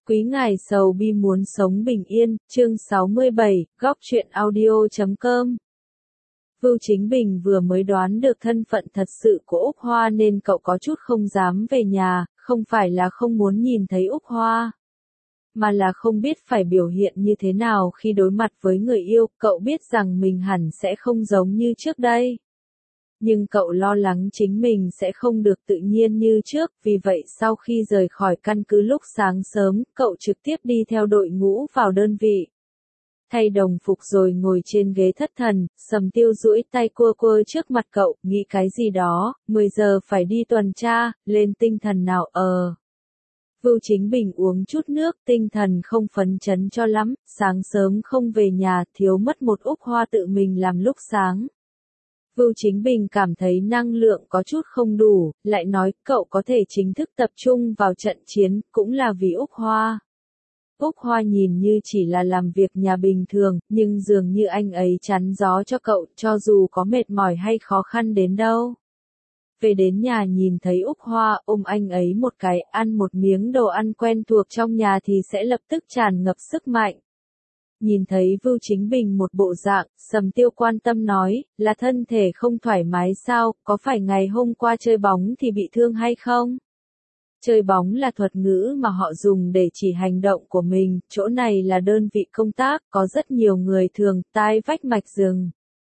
Quý ngài sầu bi muốn sống bình yên, chương 67, góc truyện audio.com. Vưu Chính Bình vừa mới đoán được thân phận thật sự của Úc Hoa nên cậu có chút không dám về nhà, không phải là không muốn nhìn thấy Úc Hoa, mà là không biết phải biểu hiện như thế nào khi đối mặt với người yêu. Cậu biết rằng mình hẳn sẽ không giống như trước đây, nhưng cậu lo lắng chính mình sẽ không được tự nhiên như trước, vì vậy sau khi rời khỏi căn cứ lúc sáng sớm, cậu trực tiếp đi theo đội ngũ vào đơn vị. Thay đồng phục rồi ngồi trên ghế thất thần, Sầm Tiêu duỗi tay cua cua trước mặt cậu, nghĩ cái gì đó, 10 giờ phải đi tuần tra, lên tinh thần nào. Vưu Chính Bình uống chút nước, tinh thần không phấn chấn cho lắm, sáng sớm không về nhà, thiếu mất một Úc Hoa tự mình làm lúc sáng. Vưu Chính Bình cảm thấy năng lượng có chút không đủ, lại nói cậu có thể chính thức tập trung vào trận chiến, cũng là vì Úc Hoa. Úc Hoa nhìn như chỉ là làm việc nhà bình thường, nhưng dường như anh ấy chắn gió cho cậu, cho dù có mệt mỏi hay khó khăn đến đâu. Về đến nhà nhìn thấy Úc Hoa, ôm anh ấy một cái, ăn một miếng đồ ăn quen thuộc trong nhà thì sẽ lập tức tràn ngập sức mạnh. Nhìn thấy Vưu Chính Bình một bộ dạng, Sầm Tiêu quan tâm nói, là thân thể không thoải mái sao, có phải ngày hôm qua chơi bóng thì bị thương hay không? Chơi bóng là thuật ngữ mà họ dùng để chỉ hành động của mình, chỗ này là đơn vị công tác, có rất nhiều người thường tai vách mạch rừng.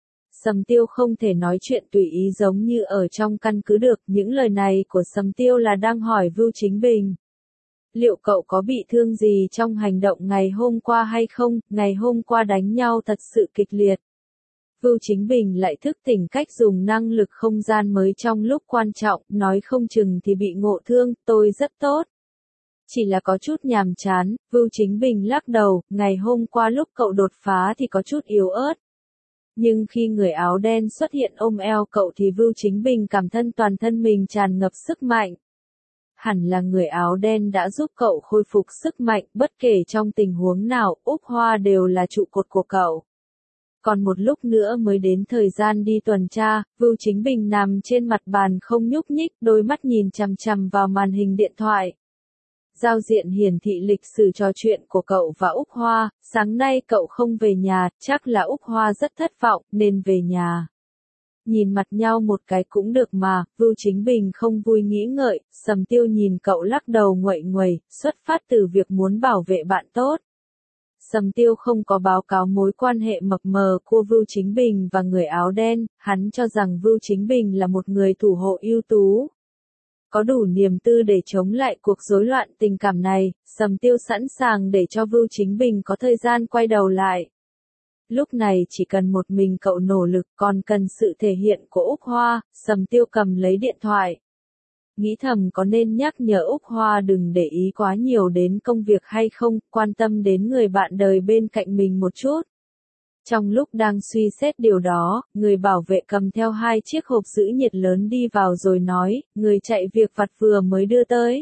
Sầm Tiêu không thể nói chuyện tùy ý giống như ở trong căn cứ được, những lời này của Sầm Tiêu là đang hỏi Vưu Chính Bình. Liệu cậu có bị thương gì trong hành động ngày hôm qua hay không? Ngày hôm qua đánh nhau thật sự kịch liệt. Vưu Chính Bình lại thức tỉnh cách dùng năng lực không gian mới trong lúc quan trọng, nói không chừng thì bị ngộ thương, tôi rất tốt. Chỉ là có chút nhàm chán, Vưu Chính Bình lắc đầu, ngày hôm qua lúc cậu đột phá thì có chút yếu ớt. Nhưng khi người áo đen xuất hiện ôm eo cậu thì Vưu Chính Bình cảm thân toàn thân mình tràn ngập sức mạnh. Hẳn là người áo đen đã giúp cậu khôi phục sức mạnh, bất kể trong tình huống nào, Úc Hoa đều là trụ cột của cậu. Còn một lúc nữa mới đến thời gian đi tuần tra, Vưu Chính Bình nằm trên mặt bàn không nhúc nhích, đôi mắt nhìn chằm chằm vào màn hình điện thoại. Giao diện hiển thị lịch sử trò chuyện của cậu và Úc Hoa, sáng nay cậu không về nhà, chắc là Úc Hoa rất thất vọng, nên về nhà. Nhìn mặt nhau một cái cũng được mà, Vưu Chính Bình không vui nghĩ ngợi, Sầm Tiêu nhìn cậu lắc đầu nguậy nguậy, xuất phát từ việc muốn bảo vệ bạn tốt. Sầm Tiêu không có báo cáo mối quan hệ mập mờ của Vưu Chính Bình và người áo đen, hắn cho rằng Vưu Chính Bình là một người thủ hộ ưu tú. Có đủ niềm tư để chống lại cuộc rối loạn tình cảm này, Sầm Tiêu sẵn sàng để cho Vưu Chính Bình có thời gian quay đầu lại. Lúc này chỉ cần một mình cậu nỗ lực, còn cần sự thể hiện của Úc Hoa. Sầm Tiêu cầm lấy điện thoại. Nghĩ thầm có nên nhắc nhở Úc Hoa đừng để ý quá nhiều đến công việc hay không, quan tâm đến người bạn đời bên cạnh mình một chút. Trong lúc đang suy xét điều đó, người bảo vệ cầm theo 2 chiếc hộp giữ nhiệt lớn đi vào rồi nói, người chạy việc vặt vừa mới đưa tới.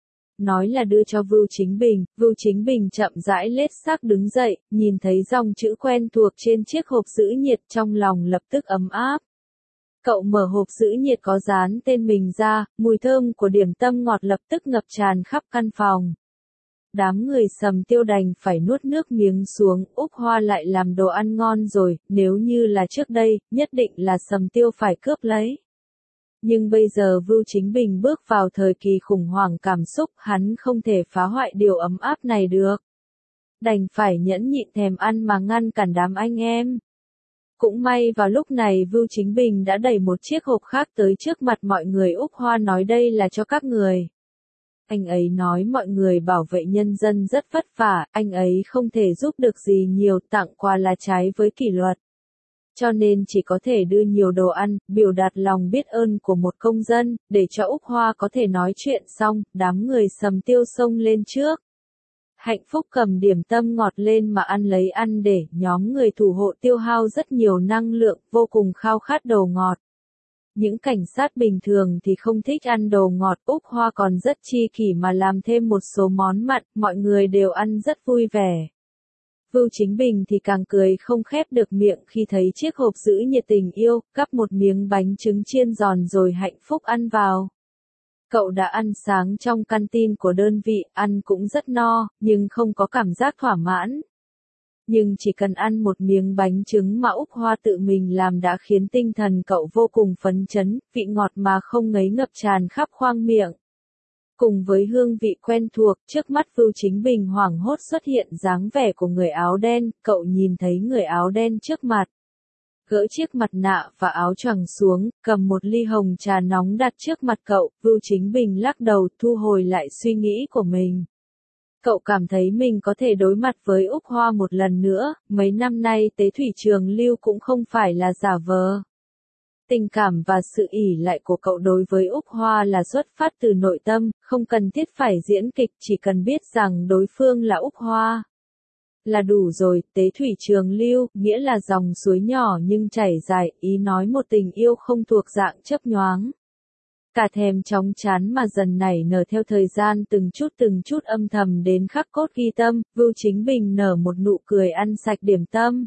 Nói là đưa cho Vưu Chính Bình, Vưu Chính Bình chậm rãi lết xác đứng dậy, nhìn thấy dòng chữ quen thuộc trên chiếc hộp giữ nhiệt trong lòng lập tức ấm áp. Cậu mở hộp giữ nhiệt có dán tên mình ra, mùi thơm của điểm tâm ngọt lập tức ngập tràn khắp căn phòng. Đám người Sầm Tiêu đành phải nuốt nước miếng xuống, Úc Hoa lại làm đồ ăn ngon rồi, nếu như là trước đây, nhất định là Sầm Tiêu phải cướp lấy. Nhưng bây giờ Vưu Chính Bình bước vào thời kỳ khủng hoảng cảm xúc, hắn không thể phá hoại điều ấm áp này được. Đành phải nhẫn nhịn thèm ăn mà ngăn cản đám anh em. Cũng may vào lúc này Vưu Chính Bình đã đẩy một chiếc hộp khác tới trước mặt mọi người. Úc Hoa nói đây là cho các người. Anh ấy nói mọi người bảo vệ nhân dân rất vất vả, anh ấy không thể giúp được gì nhiều, tặng quà là trái với kỷ luật. Cho nên chỉ có thể đưa nhiều đồ ăn, biểu đạt lòng biết ơn của một công dân, để cho Úc Hoa có thể nói chuyện xong, đám người Sầm Tiêu xông lên trước. Hạnh Phúc cầm điểm tâm ngọt lên mà ăn lấy ăn để, nhóm người thủ hộ tiêu hao rất nhiều năng lượng, vô cùng khao khát đồ ngọt. Những cảnh sát bình thường thì không thích ăn đồ ngọt, Úc Hoa còn rất chi kỷ mà làm thêm một số món mặn, mọi người đều ăn rất vui vẻ. Vưu Chính Bình thì càng cười không khép được miệng khi thấy chiếc hộp giữ nhiệt tình yêu, cắp một miếng bánh trứng chiên giòn rồi Hạnh Phúc ăn vào. Cậu đã ăn sáng trong canteen của đơn vị, ăn cũng rất no, nhưng không có cảm giác thỏa mãn. Nhưng chỉ cần ăn một miếng bánh trứng mà Úc Hoa tự mình làm đã khiến tinh thần cậu vô cùng phấn chấn, vị ngọt mà không ngấy ngập tràn khắp khoang miệng. Cùng với hương vị quen thuộc, trước mắt Vưu Chính Bình hoảng hốt xuất hiện dáng vẻ của người áo đen, cậu nhìn thấy người áo đen trước mặt. Gỡ chiếc mặt nạ và áo choàng xuống, cầm một ly hồng trà nóng đặt trước mặt cậu, Vưu Chính Bình lắc đầu thu hồi lại suy nghĩ của mình. Cậu cảm thấy mình có thể đối mặt với Úc Hoa một lần nữa, mấy năm nay Tế Thủy Trường Lưu cũng không phải là giả vờ. Tình cảm và sự ỷ lại của cậu đối với Úc Hoa là xuất phát từ nội tâm, không cần thiết phải diễn kịch, chỉ cần biết rằng đối phương là Úc Hoa. Là đủ rồi, Tế Thủy Trường Lưu, nghĩa là dòng suối nhỏ nhưng chảy dài, ý nói một tình yêu không thuộc dạng chấp nhoáng. Cả thèm chóng chán mà dần nảy nở theo thời gian từng chút âm thầm đến khắc cốt ghi tâm, Vưu Chính Bình nở một nụ cười ăn sạch điểm tâm.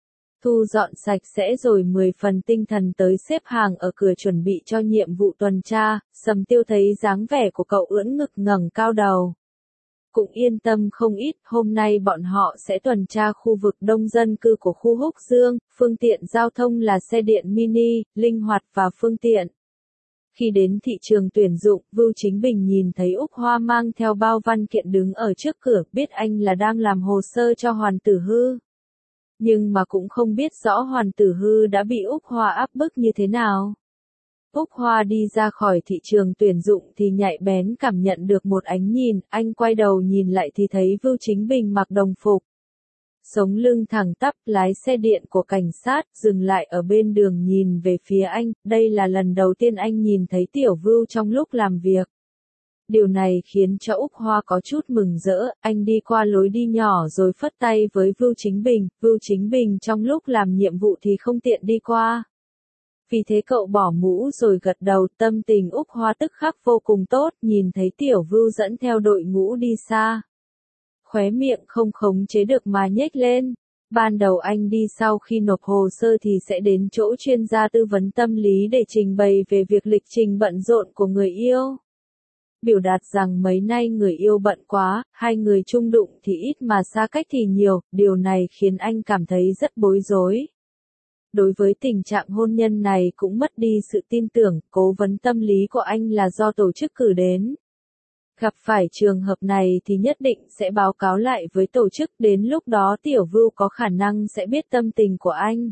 Thu dọn sạch sẽ rồi 10 phần tinh thần tới xếp hàng ở cửa chuẩn bị cho nhiệm vụ tuần tra, Sầm Tiêu thấy dáng vẻ của cậu ưỡn ngực ngẩng cao đầu. Cũng yên tâm không ít, hôm nay bọn họ sẽ tuần tra khu vực đông dân cư của khu Húc Dương, phương tiện giao thông là xe điện mini, linh hoạt và phương tiện. Khi đến thị trường tuyển dụng, Vưu Chính Bình nhìn thấy Úc Hoa mang theo bao văn kiện đứng ở trước cửa, biết anh là đang làm hồ sơ cho Hoàn Tử Hư. Nhưng mà cũng không biết rõ Hoàn Tử Hư đã bị Úc Hoa áp bức như thế nào. Úc Hoa đi ra khỏi thị trường tuyển dụng thì nhạy bén cảm nhận được một ánh nhìn, anh quay đầu nhìn lại thì thấy Vưu Chính Bình mặc đồng phục. Sống lưng thẳng tắp, lái xe điện của cảnh sát, dừng lại ở bên đường nhìn về phía anh, đây là lần đầu tiên anh nhìn thấy Tiểu Vưu trong lúc làm việc. Điều này khiến cho Úc Hoa có chút mừng rỡ, anh đi qua lối đi nhỏ rồi phất tay với Vưu Chính Bình trong lúc làm nhiệm vụ thì không tiện đi qua. Vì thế cậu bỏ mũ rồi gật đầu, tâm tình Úc Hoa tức khắc vô cùng tốt, nhìn thấy Tiểu Vưu dẫn theo đội ngũ đi xa. Khóe miệng không khống chế được mà nhếch lên. Ban đầu anh đi sau khi nộp hồ sơ thì sẽ đến chỗ chuyên gia tư vấn tâm lý để trình bày về việc lịch trình bận rộn của người yêu. Biểu đạt rằng mấy nay người yêu bận quá, hai người chung đụng thì ít mà xa cách thì nhiều, điều này khiến anh cảm thấy rất bối rối. Đối với tình trạng hôn nhân này cũng mất đi sự tin tưởng, cố vấn tâm lý của anh là do tổ chức cử đến. Gặp phải trường hợp này thì nhất định sẽ báo cáo lại với tổ chức, đến lúc đó Tiểu Vưu có khả năng sẽ biết tâm tình của anh.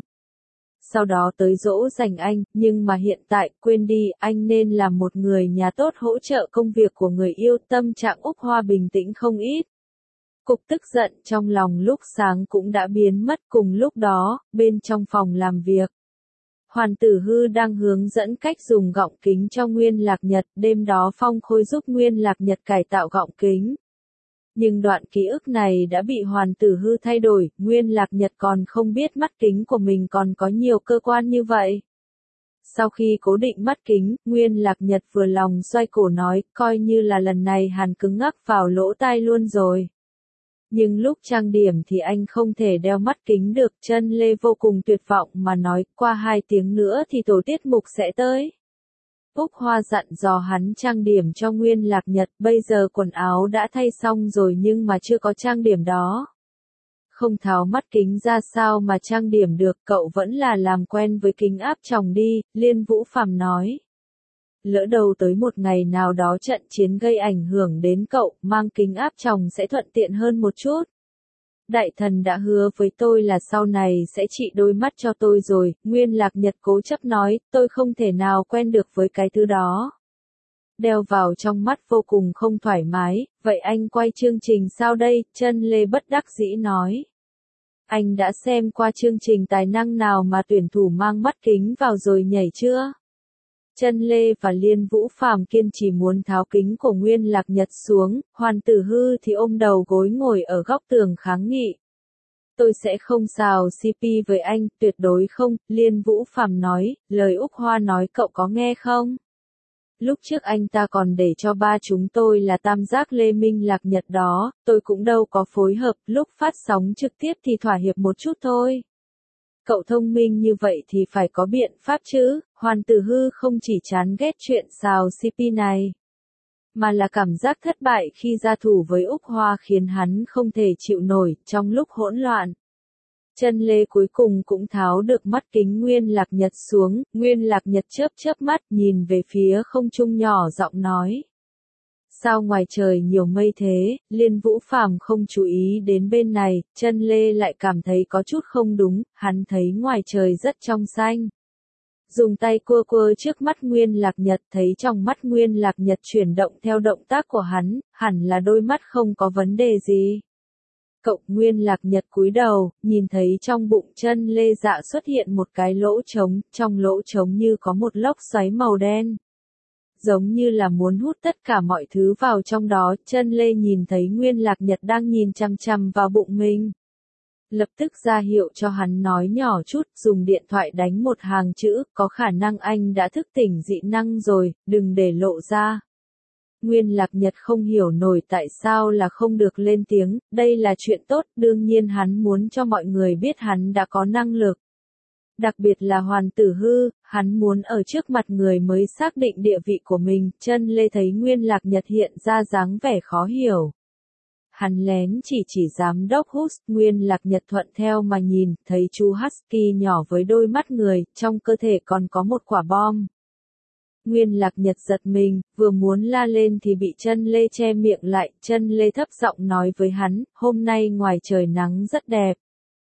Sau đó tới dỗ dành anh, nhưng mà hiện tại, quên đi, anh nên là một người nhà tốt hỗ trợ công việc của người yêu, tâm trạng Úc Hoa bình tĩnh không ít. Cục tức giận trong lòng lúc sáng cũng đã biến mất cùng lúc đó, bên trong phòng làm việc. Hoàn Tử Hư đang hướng dẫn cách dùng gọng kính cho Nguyên Lạc Nhật, đêm đó Phong Khôi giúp Nguyên Lạc Nhật cải tạo gọng kính. Nhưng đoạn ký ức này đã bị Hoàn Tử Hư thay đổi, Nguyên Lạc Nhật còn không biết mắt kính của mình còn có nhiều cơ quan như vậy. Sau khi cố định mắt kính, Nguyên Lạc Nhật vừa lòng xoay cổ nói, coi như là lần này hàn cứng ngắc vào lỗ tai luôn rồi. Nhưng lúc trang điểm thì anh không thể đeo mắt kính được, Chân Lê vô cùng tuyệt vọng mà nói, qua 2 tiếng nữa thì tổ tiết mục sẽ tới. Úc Hoa dặn dò hắn trang điểm cho Nguyên Lạc Nhật, bây giờ quần áo đã thay xong rồi nhưng mà chưa có trang điểm đó. Không tháo mắt kính ra sao mà trang điểm được, cậu vẫn là làm quen với kính áp tròng đi, Liên Vũ Phàm nói. Lỡ đầu tới một ngày nào đó trận chiến gây ảnh hưởng đến cậu, mang kính áp tròng sẽ thuận tiện hơn một chút. Đại thần đã hứa với tôi là sau này sẽ trị đôi mắt cho tôi rồi, Nguyên Lạc Nhật cố chấp nói, tôi không thể nào quen được với cái thứ đó. Đeo vào trong mắt vô cùng không thoải mái, vậy anh quay chương trình sao đây, Chân Lê bất đắc dĩ nói. Anh đã xem qua chương trình tài năng nào mà tuyển thủ mang mắt kính vào rồi nhảy chưa? Chân Lê và Liên Vũ Phàm kiên trì muốn tháo kính của Nguyên Lạc Nhật xuống, Hoàn Tử Hư thì ôm đầu gối ngồi ở góc tường kháng nghị. Tôi sẽ không xào CP với anh, tuyệt đối không, Liên Vũ Phàm nói, lời Úc Hoa nói cậu có nghe không? Lúc trước anh ta còn để cho ba chúng tôi là tam giác Lê Minh Lạc Nhật đó, tôi cũng đâu có phối hợp, lúc phát sóng trực tiếp thì thỏa hiệp một chút thôi. Cậu thông minh như vậy thì phải có biện pháp chứ, Hoàn Tử Hư không chỉ chán ghét chuyện xào CP này. mà là cảm giác thất bại khi ra thủ với Úc Hoa khiến hắn không thể chịu nổi. Trong lúc hỗn loạn, Chân Lê cuối cùng cũng tháo được mắt kính Nguyên Lạc Nhật xuống. Nguyên Lạc Nhật chớp chớp mắt nhìn về phía không trung nhỏ giọng nói: sao ngoài trời nhiều mây thế? Liên Vũ Phàm không chú ý đến bên này, Chân Lê lại cảm thấy có chút không đúng, hắn thấy ngoài trời rất trong xanh. Dùng tay cua cua trước mắt Nguyên Lạc Nhật, thấy trong mắt Nguyên Lạc Nhật chuyển động theo động tác của hắn, hẳn là đôi mắt không có vấn đề gì. Cậu Nguyên Lạc Nhật cúi đầu, nhìn thấy trong bụng Chân Lê Dạ xuất hiện một cái lỗ trống, trong lỗ trống như có một lốc xoáy màu đen. Giống như là muốn hút tất cả mọi thứ vào trong đó. Chân Lê nhìn thấy Nguyên Lạc Nhật đang nhìn chằm chằm vào bụng mình, lập tức ra hiệu cho hắn nói nhỏ chút, dùng điện thoại đánh một hàng chữ: có khả năng anh đã thức tỉnh dị năng rồi, đừng để lộ ra. Nguyên Lạc Nhật không hiểu nổi tại sao là không được lên tiếng, đây là chuyện tốt, đương nhiên hắn muốn cho mọi người biết hắn đã có năng lực. Đặc biệt là Hoàn Tử Hư, hắn muốn ở trước mặt người mới xác định địa vị của mình. Chân Lê thấy Nguyên Lạc Nhật hiện ra dáng vẻ khó hiểu. Hắn lén chỉ giám đốc Hus. Nguyên Lạc Nhật thuận theo mà nhìn, thấy chú Husky nhỏ với đôi mắt người, trong cơ thể còn có một quả bom. Nguyên Lạc Nhật giật mình, vừa muốn la lên thì bị Chân Lê che miệng lại. Chân Lê thấp giọng nói với hắn: hôm nay ngoài trời nắng rất đẹp.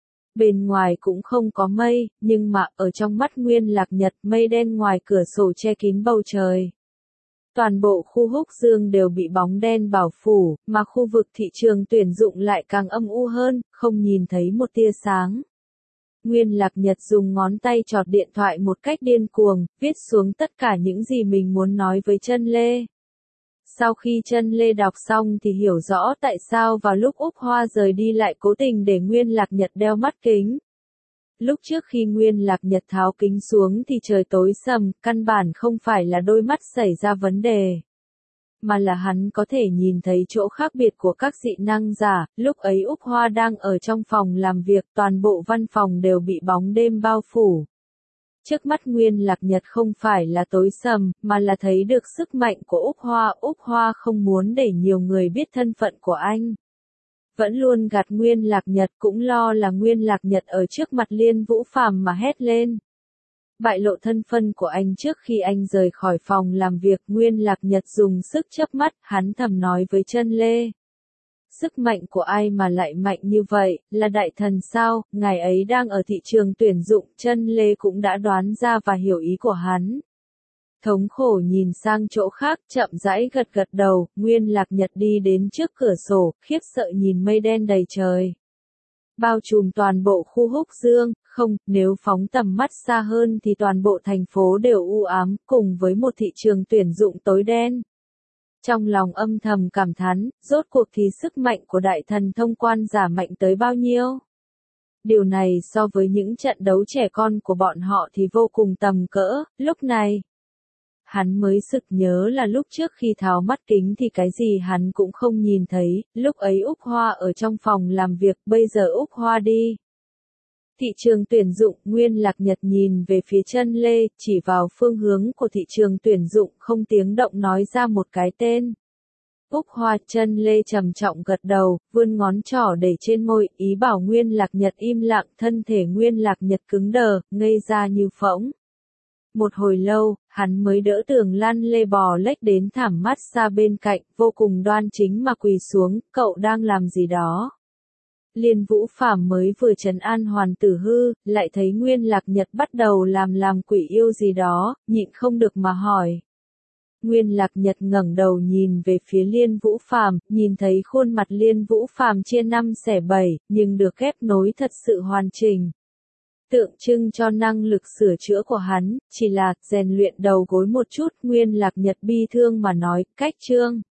Bên ngoài cũng không có mây, nhưng mà ở trong mắt Nguyên Lạc Nhật, mây đen ngoài cửa sổ che kín bầu trời. Toàn bộ khu Húc Dương đều bị bóng đen bao phủ, mà khu vực thị trường tuyển dụng lại càng âm u hơn, không nhìn thấy một tia sáng. Nguyên Lạc Nhật dùng ngón tay chọt điện thoại một cách điên cuồng, viết xuống tất cả những gì mình muốn nói với Chân Lê. Sau khi Chân Lê đọc xong thì hiểu rõ tại sao vào lúc Úc Hoa rời đi lại cố tình để Nguyên Lạc Nhật đeo mắt kính. Lúc trước khi Nguyên Lạc Nhật tháo kính xuống thì trời tối sầm, căn bản không phải là đôi mắt xảy ra vấn đề, mà là hắn có thể nhìn thấy chỗ khác biệt của các dị năng giả. Lúc ấy Úc Hoa đang ở trong phòng làm việc, toàn bộ văn phòng đều bị bóng đêm bao phủ. Trước mắt Nguyên Lạc Nhật không phải là tối sầm, mà là thấy được sức mạnh của Úc Hoa. Úc Hoa không muốn để nhiều người biết thân phận của anh. Vẫn luôn gạt Nguyên Lạc Nhật, cũng lo là Nguyên Lạc Nhật ở trước mặt Liên Vũ Phàm mà hét lên. Bại lộ thân phận của anh trước khi anh rời khỏi phòng làm việc. Nguyên Lạc Nhật dùng sức chớp mắt, hắn thầm nói với Chân Lê: sức mạnh của ai mà lại mạnh như vậy, là đại thần sao? Ngài ấy đang ở thị trường tuyển dụng. Chân Lê cũng đã đoán ra và hiểu ý của hắn. Thống khổ nhìn sang chỗ khác, chậm rãi gật gật đầu. Nguyên Lạc Nhật đi đến trước cửa sổ, khiếp sợ nhìn mây đen đầy trời, bao trùm toàn bộ khu Húc Dương. Không, nếu phóng tầm mắt xa hơn thì toàn bộ thành phố đều u ám, cùng với một thị trường tuyển dụng tối đen. Trong lòng âm thầm cảm thán, rốt cuộc thì sức mạnh của đại thần thông quan giả mạnh tới bao nhiêu? Điều này so với những trận đấu trẻ con của bọn họ thì vô cùng tầm cỡ. Lúc này, hắn mới sực nhớ là lúc trước khi tháo mắt kính thì cái gì hắn cũng không nhìn thấy. Lúc ấy Úc Hoa ở trong phòng làm việc, bây giờ Úc Hoa đi thị trường tuyển dụng. Nguyên Lạc Nhật nhìn về phía Chân Lê, chỉ vào phương hướng của thị trường tuyển dụng, không tiếng động nói ra một cái tên: Úc Hoa. Chân Lê trầm trọng gật đầu, vươn ngón trỏ để trên môi, ý bảo Nguyên Lạc Nhật im lặng. Thân thể Nguyên Lạc Nhật cứng đờ, ngây ra như phỗng. Một hồi lâu, hắn mới đỡ Tường Lan Lê bò lếch đến thảm mát xa bên cạnh, vô cùng đoan chính mà quỳ xuống: cậu đang làm gì đó? Liên Vũ Phàm mới vừa trấn an Hoàn Tử Hư, lại thấy Nguyên Lạc Nhật bắt đầu làm quỷ yêu gì đó, nhịn không được mà hỏi. Nguyên Lạc Nhật ngẩng đầu nhìn về phía Liên Vũ Phàm, nhìn thấy khuôn mặt Liên Vũ Phàm chia 5 xẻ 7, nhưng được ghép nối thật sự hoàn chỉnh. Tượng trưng cho năng lực sửa chữa của hắn, chỉ là rèn luyện đầu gối một chút. Nguyên Lạc Nhật bi thương mà nói: cách Trương